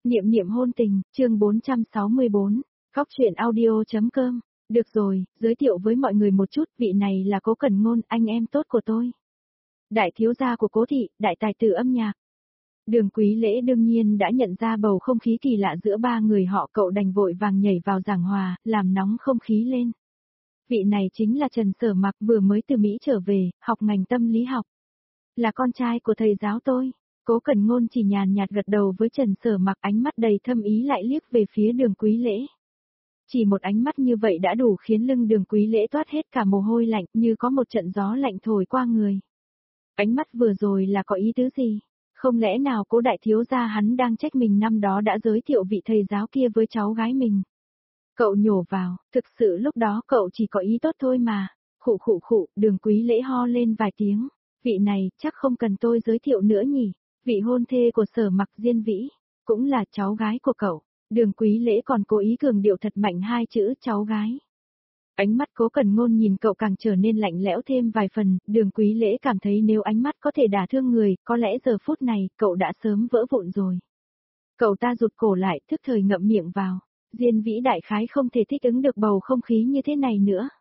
Niệm niệm hôn tình, chương 464, Khóc chuyện audio.com. Được rồi, giới thiệu với mọi người một chút, vị này là Cố Cẩn Ngôn, anh em tốt của tôi. Đại thiếu gia của Cố thị, đại tài tử âm nhạc. Đường Quý Lễ đương nhiên đã nhận ra bầu không khí kỳ lạ giữa ba người họ, cậu đành vội vàng nhảy vào giảng hòa, làm nóng không khí lên. Vị này chính là Trần Sở Mặc, vừa mới từ Mỹ trở về, học ngành tâm lý học. Là con trai của thầy giáo tôi. Cố Cẩn Ngôn chỉ nhàn nhạt gật đầu với Trần Sở Mặc, ánh mắt đầy thâm ý lại liếc về phía Đường Quý Lễ. Chỉ một ánh mắt như vậy đã đủ khiến lưng Đường Quý Lễ toát hết cả mồ hôi lạnh, như có một trận gió lạnh thổi qua người. Ánh mắt vừa rồi là có ý tứ gì? Không lẽ nào Cố đại thiếu gia hắn đang trách mình năm đó đã giới thiệu vị thầy giáo kia với cháu gái mình? Cậu nhổ vào, thực sự lúc đó cậu chỉ có ý tốt thôi mà. Khụ khụ khụ, Đường Quý Lễ ho lên vài tiếng. Vị này, chắc không cần tôi giới thiệu nữa nhỉ? Vị hôn thê của Sở Mặc, Diên Vĩ, cũng là cháu gái của cậu. Đường Quý Lễ còn cố ý cường điệu thật mạnh hai chữ cháu gái. Ánh mắt Cố Cẩn Ngôn nhìn cậu càng trở nên lạnh lẽo thêm vài phần, Đường Quý Lễ cảm thấy nếu ánh mắt có thể đả thương người, có lẽ giờ phút này, cậu đã sớm vỡ vụn rồi. Cậu ta rụt cổ lại, thức thời ngậm miệng vào. Diên Vĩ đại khái không thể thích ứng được bầu không khí như thế này nữa.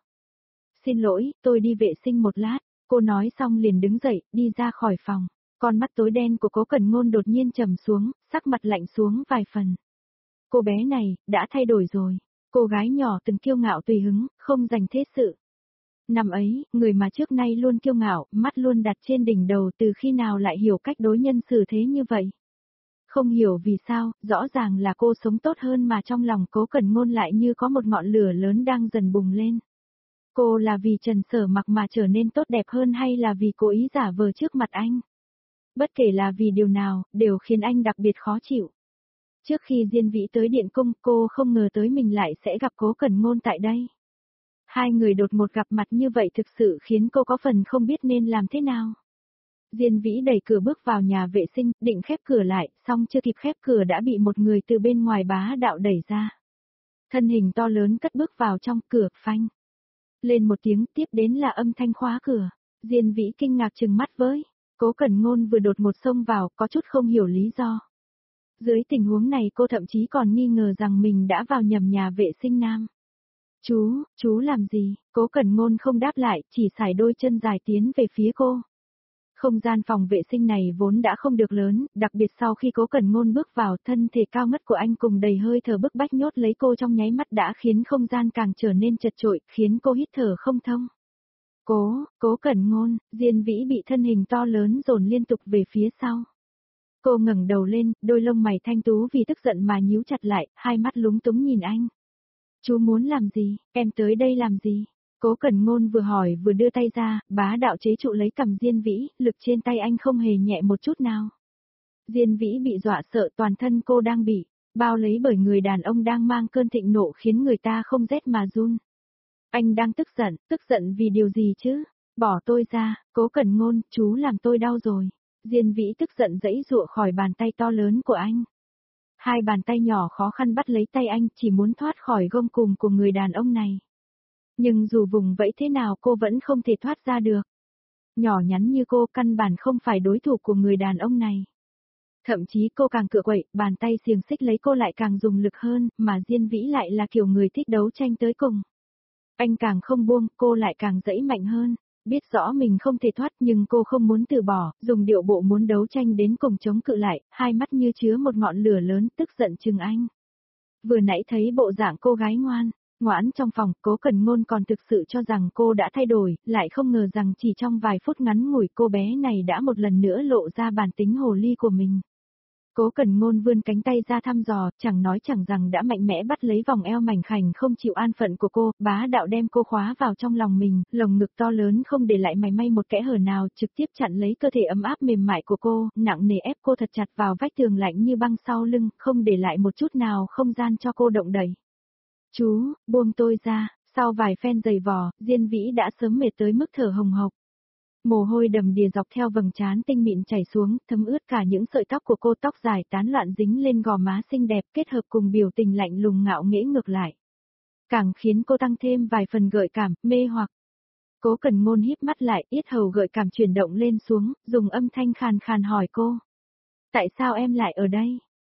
Xin lỗi, tôi đi vệ sinh một lát. Cô nói xong liền đứng dậy, đi ra khỏi phòng. Con mắt tối đen của Cố Cẩn Ngôn đột nhiên trầm xuống, sắc mặt lạnh xuống vài phần. Cô bé này, đã thay đổi rồi. Cô gái nhỏ từng kiêu ngạo tùy hứng, không dành thế sự. Năm ấy, người mà trước nay luôn kiêu ngạo, mắt luôn đặt trên đỉnh đầu, từ khi nào lại hiểu cách đối nhân xử thế như vậy. Không hiểu vì sao, rõ ràng là cô sống tốt hơn mà trong lòng Cố Cẩn Ngôn lại như có một ngọn lửa lớn đang dần bùng lên. Cô là vì Trần Sở Mặc mà trở nên tốt đẹp hơn hay là vì cố ý giả vờ trước mặt anh? Bất kể là vì điều nào, đều khiến anh đặc biệt khó chịu. Trước khi Diên Vĩ tới Điện Cung, cô không ngờ tới mình lại sẽ gặp Cố Cẩn Ngôn tại đây. Hai người đột ngột gặp mặt như vậy thực sự khiến cô có phần không biết nên làm thế nào. Diên Vĩ đẩy cửa bước vào nhà vệ sinh, định khép cửa lại, song chưa kịp khép cửa đã bị một người từ bên ngoài bá đạo đẩy ra. Thân hình to lớn cất bước vào trong, cửa phanh. Lên một tiếng, tiếp đến là âm thanh khóa cửa. Diên Vĩ kinh ngạc trừng mắt với. Cố Cẩn Ngôn vừa đột ngột xông vào, có chút không hiểu lý do. Dưới tình huống này cô thậm chí còn nghi ngờ rằng mình đã vào nhầm nhà vệ sinh nam. Chú làm gì? Cố Cẩn Ngôn không đáp lại, chỉ sải đôi chân dài tiến về phía cô. Không gian phòng vệ sinh này vốn đã không được lớn, đặc biệt sau khi Cố Cẩn Ngôn bước vào, thân thể cao ngất của anh cùng đầy hơi thở bức bách nhốt lấy cô trong nháy mắt đã khiến không gian càng trở nên chật chội, khiến cô hít thở không thông. Cố Cẩn Ngôn, Diên Vĩ bị thân hình to lớn dồn liên tục về phía sau. Cô ngẩng đầu lên, đôi lông mày thanh tú vì tức giận mà nhíu chặt lại, hai mắt lúng túng nhìn anh. Chú muốn làm gì, em tới đây làm gì? Cố Cẩn Ngôn vừa hỏi vừa đưa tay ra, bá đạo chế trụ lấy cằm Diên Vĩ, lực trên tay anh không hề nhẹ một chút nào. Diên Vĩ bị dọa sợ, toàn thân cô đang bị bao lấy bởi người đàn ông đang mang cơn thịnh nộ khiến người ta không rét mà run. Anh đang tức giận vì điều gì chứ? Bỏ tôi ra, Cố Cẩn Ngôn, chú làm tôi đau rồi. Diên Vĩ tức giận giãy giụa khỏi bàn tay to lớn của anh. Hai bàn tay nhỏ khó khăn bắt lấy tay anh, chỉ muốn thoát khỏi gông cùm của người đàn ông này. Nhưng dù vùng vẫy thế nào cô vẫn không thể thoát ra được. Nhỏ nhắn như cô căn bản không phải đối thủ của người đàn ông này. Thậm chí cô càng cựa quậy, bàn tay xiềng xích lấy cô lại càng dùng lực hơn, mà Diên Vĩ lại là kiểu người thích đấu tranh tới cùng. Anh càng không buông, cô lại càng giãy mạnh hơn. Biết rõ mình không thể thoát nhưng cô không muốn từ bỏ, dùng điệu bộ muốn đấu tranh đến cùng chống cự lại, hai mắt như chứa một ngọn lửa lớn, tức giận chừng anh. Vừa nãy thấy bộ dạng cô gái ngoãn trong phòng, Cố Cẩn Ngôn còn thực sự cho rằng cô đã thay đổi, lại không ngờ rằng chỉ trong vài phút ngắn ngủi cô bé này đã một lần nữa lộ ra bản tính hồ ly của mình. Cố Cẩn Ngôn vươn cánh tay ra thăm dò, chẳng nói chẳng rằng đã mạnh mẽ bắt lấy vòng eo mảnh khảnh không chịu an phận của cô, bá đạo đem cô khóa vào trong lòng mình, lồng ngực to lớn không để lại mảy may một kẽ hở nào, trực tiếp chặn lấy cơ thể ấm áp mềm mại của cô, nặng nề ép cô thật chặt vào vách tường lạnh như băng sau lưng, không để lại một chút nào không gian cho cô động đậy. Chú, buông tôi ra, sau vài phen giày vò, Diên Vĩ đã sớm mệt tới mức thở hồng hộc. Mồ hôi đầm đìa dọc theo vầng trán tinh mịn chảy xuống, thấm ướt cả những sợi tóc của cô, tóc dài tán loạn dính lên gò má xinh đẹp kết hợp cùng biểu tình lạnh lùng ngạo nghễ ngược lại. Càng khiến cô tăng thêm vài phần gợi cảm, mê hoặc. Cố Cẩn Ngôn híp mắt lại, yết hầu gợi cảm chuyển động lên xuống, dùng âm thanh khàn khàn hỏi cô. Tại sao em lại ở đây?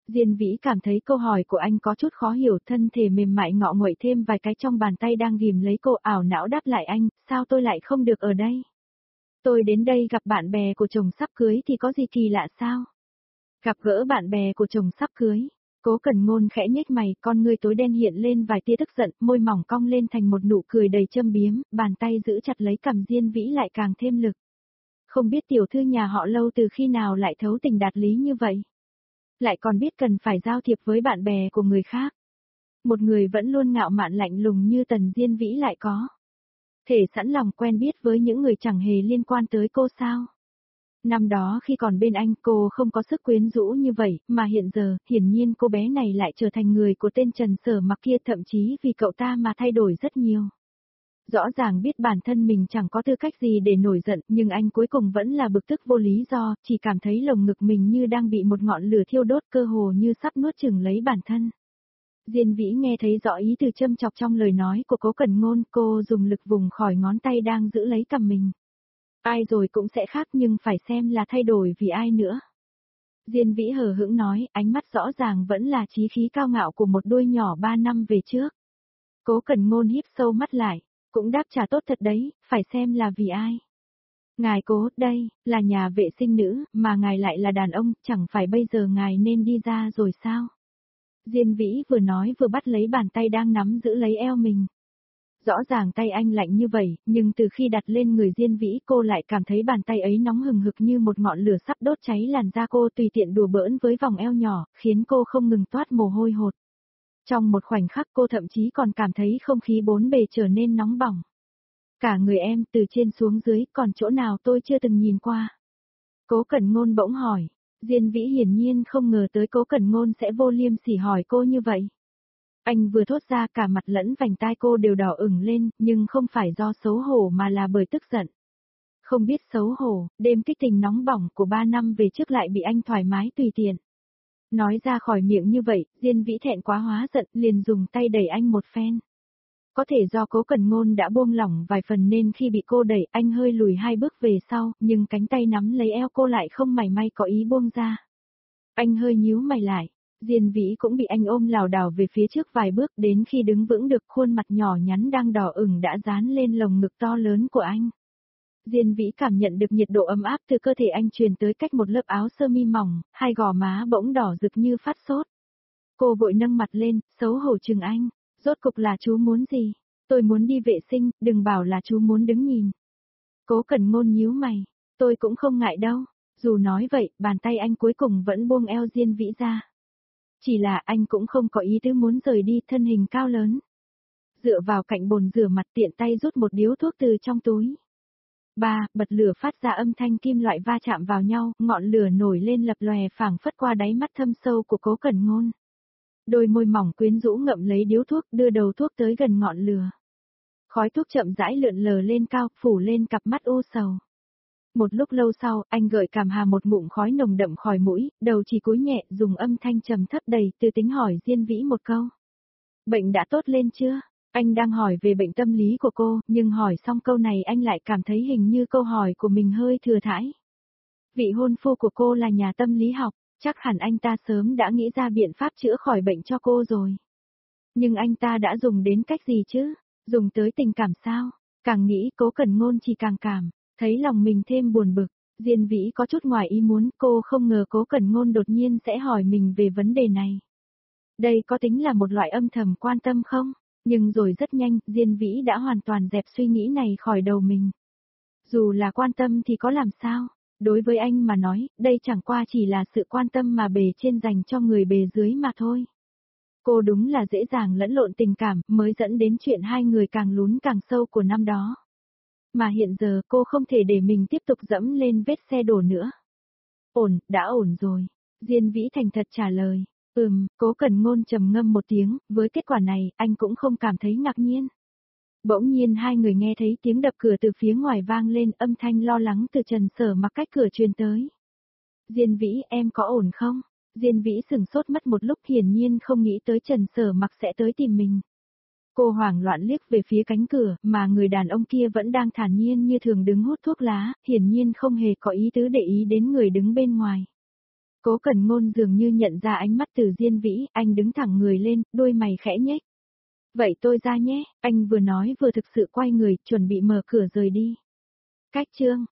Diên Vĩ cảm thấy câu hỏi của anh có chút khó hiểu, thân thể mềm mại ngọ nguậy thêm vài cái trong bàn tay đang ghìm lấy cô, ảo não đáp lại anh, sao tôi lại không được ở đây? Tôi đến đây gặp bạn bè của chồng sắp cưới thì có gì kỳ lạ sao? Gặp gỡ bạn bè của chồng sắp cưới. Cố Cẩn Ngôn khẽ nhếch mày, con ngươi tối đen hiện lên vài tia tức giận, môi mỏng cong lên thành một nụ cười đầy châm biếm, bàn tay giữ chặt lấy cằm Diên Vĩ lại càng thêm lực. Không biết tiểu thư nhà họ Lâu từ khi nào lại thấu tình đạt lý như vậy? Lại còn biết cần phải giao thiệp với bạn bè của người khác. Một người vẫn luôn ngạo mạn lạnh lùng như Tần Diên Vĩ lại có thể sẵn lòng quen biết với những người chẳng hề liên quan tới cô sao? Năm đó khi còn bên anh cô không có sức quyến rũ như vậy, mà hiện giờ, hiển nhiên cô bé này lại trở thành người của tên Trần Sở Mặc kia, thậm chí vì cậu ta mà thay đổi rất nhiều. Rõ ràng biết bản thân mình chẳng có tư cách gì để nổi giận, nhưng anh cuối cùng vẫn là bực tức vô lý do, chỉ cảm thấy lồng ngực mình như đang bị một ngọn lửa thiêu đốt, cơ hồ như sắp nuốt chửng lấy bản thân. Diên Vĩ nghe thấy rõ ý từ châm chọc trong lời nói của Cố Cẩn Ngôn, cô dùng lực vùng khỏi ngón tay đang giữ lấy cằm mình. Ai rồi cũng sẽ khác, nhưng phải xem là thay đổi vì ai nữa. Diên Vĩ hờ hững nói, ánh mắt rõ ràng vẫn là chí khí cao ngạo của một đôi nhỏ 3 năm về trước. Cố Cẩn Ngôn híp sâu mắt lại, cũng đáp trả tốt thật đấy, phải xem là vì ai. Ngài Cố, đây, là nhà vệ sinh nữ, mà ngài lại là đàn ông, chẳng phải bây giờ ngài nên đi ra rồi sao? Diên Vĩ vừa nói vừa bắt lấy bàn tay đang nắm giữ lấy eo mình. Rõ ràng tay anh lạnh như vậy, nhưng từ khi đặt lên người Diên Vĩ cô lại cảm thấy bàn tay ấy nóng hừng hực như một ngọn lửa sắp đốt cháy làn da cô, tùy tiện đùa bỡn với vòng eo nhỏ, khiến cô không ngừng toát mồ hôi hột. Trong một khoảnh khắc cô thậm chí còn cảm thấy không khí bốn bề trở nên nóng bỏng. Cả người em từ trên xuống dưới, còn chỗ nào tôi chưa từng nhìn qua. Cố Cẩn Ngôn bỗng hỏi. Diên Vĩ hiển nhiên không ngờ tới Cố Cẩn Ngôn sẽ vô liêm sỉ hỏi cô như vậy. Anh vừa thốt ra cả mặt lẫn vành tai cô đều đỏ ửng lên, nhưng không phải do xấu hổ mà là bởi tức giận. Không biết xấu hổ, đêm kích tình nóng bỏng của 3 năm về trước lại bị anh thoải mái tùy tiện. Nói ra khỏi miệng như vậy, Diên Vĩ thẹn quá hóa giận, liền dùng tay đẩy anh một phen. Có thể do Cố Cẩn Ngôn đã buông lỏng vài phần nên khi bị cô đẩy anh hơi lùi 2 bước về sau, nhưng cánh tay nắm lấy eo cô lại không mảy may có ý buông ra. Anh hơi nhíu mày lại. Diên Vĩ cũng bị anh ôm lảo đảo về phía trước vài bước, đến khi đứng vững được khuôn mặt nhỏ nhắn đang đỏ ửng đã dán lên lồng ngực to lớn của anh. Diên Vĩ cảm nhận được nhiệt độ ấm áp từ cơ thể anh truyền tới cách một lớp áo sơ mi mỏng, hai gò má bỗng đỏ rực như phát sốt. Cô vội nâng mặt lên, xấu hổ chừng anh, rốt cục là chú muốn gì? Tôi muốn đi vệ sinh, đừng bảo là chú muốn đứng nhìn. Cố Cẩn Ngôn nhíu mày, tôi cũng không ngại đâu. Dù nói vậy, bàn tay anh cuối cùng vẫn buông eo Diên Vĩ ra. Chỉ là anh cũng không có ý tứ muốn rời đi, thân hình cao lớn. Dựa vào cạnh bồn rửa mặt, tiện tay rút một điếu thuốc từ trong túi. Bật lửa phát ra âm thanh kim loại va chạm vào nhau, ngọn lửa nổi lên lập lòe phảng phất qua đáy mắt thâm sâu của Cố Cẩn Ngôn. Đôi môi mỏng quyến rũ ngậm lấy điếu thuốc, đưa đầu thuốc tới gần ngọn lửa. Khói thuốc chậm rãi lượn lờ lên cao, phủ lên cặp mắt u sầu. Một lúc lâu sau, anh gợi cảm hà một ngụm khói nồng đậm khỏi mũi, đầu chỉ cúi nhẹ, dùng âm thanh trầm thấp đầy tư tính hỏi Diên Vĩ một câu. Bệnh đã tốt lên chưa? Anh đang hỏi về bệnh tâm lý của cô, nhưng hỏi xong câu này anh lại cảm thấy hình như câu hỏi của mình hơi thừa thãi. Vị hôn phu của cô là nhà tâm lý học, chắc hẳn anh ta sớm đã nghĩ ra biện pháp chữa khỏi bệnh cho cô rồi. Nhưng anh ta đã dùng đến cách gì chứ? Dùng tới tình cảm sao? Càng nghĩ Cố Cẩn Ngôn chỉ càng cảm thấy lòng mình thêm buồn bực. Diên Vĩ có chút ngoài ý muốn, cô không ngờ Cố Cẩn Ngôn đột nhiên sẽ hỏi mình về vấn đề này. Đây có tính là một loại âm thầm quan tâm không? Nhưng rồi rất nhanh, Diên Vĩ đã hoàn toàn dẹp suy nghĩ này khỏi đầu mình. Dù là quan tâm thì có làm sao? Đối với anh mà nói, đây chẳng qua chỉ là sự quan tâm mà bề trên dành cho người bề dưới mà thôi. Cô đúng là dễ dàng lẫn lộn tình cảm, mới dẫn đến chuyện hai người càng lún càng sâu của năm đó. Mà hiện giờ cô không thể để mình tiếp tục dẫm lên vết xe đổ nữa. Ổn, đã ổn rồi. Diên Vĩ thành thật trả lời. Cố Cẩn Ngôn trầm ngâm một tiếng, với kết quả này, anh cũng không cảm thấy ngạc nhiên. Bỗng nhiên hai người nghe thấy tiếng đập cửa từ phía ngoài vang lên, âm thanh lo lắng từ Trần Sở Mặc cách cửa truyền tới. Diên Vĩ, em có ổn không? Diên Vĩ sửng sốt mất một lúc, hiển nhiên không nghĩ tới Trần Sở Mặc sẽ tới tìm mình. Cô hoảng loạn liếc về phía cánh cửa, mà người đàn ông kia vẫn đang thản nhiên như thường đứng hút thuốc lá, hiển nhiên không hề có ý tứ để ý đến người đứng bên ngoài. Cố Cẩn Ngôn dường như nhận ra ánh mắt Từ Diên Vĩ, anh đứng thẳng người lên, đôi mày khẽ nhếch. Vậy tôi ra nhé, anh vừa nói vừa thực sự quay người, chuẩn bị mở cửa rời đi. Cách chương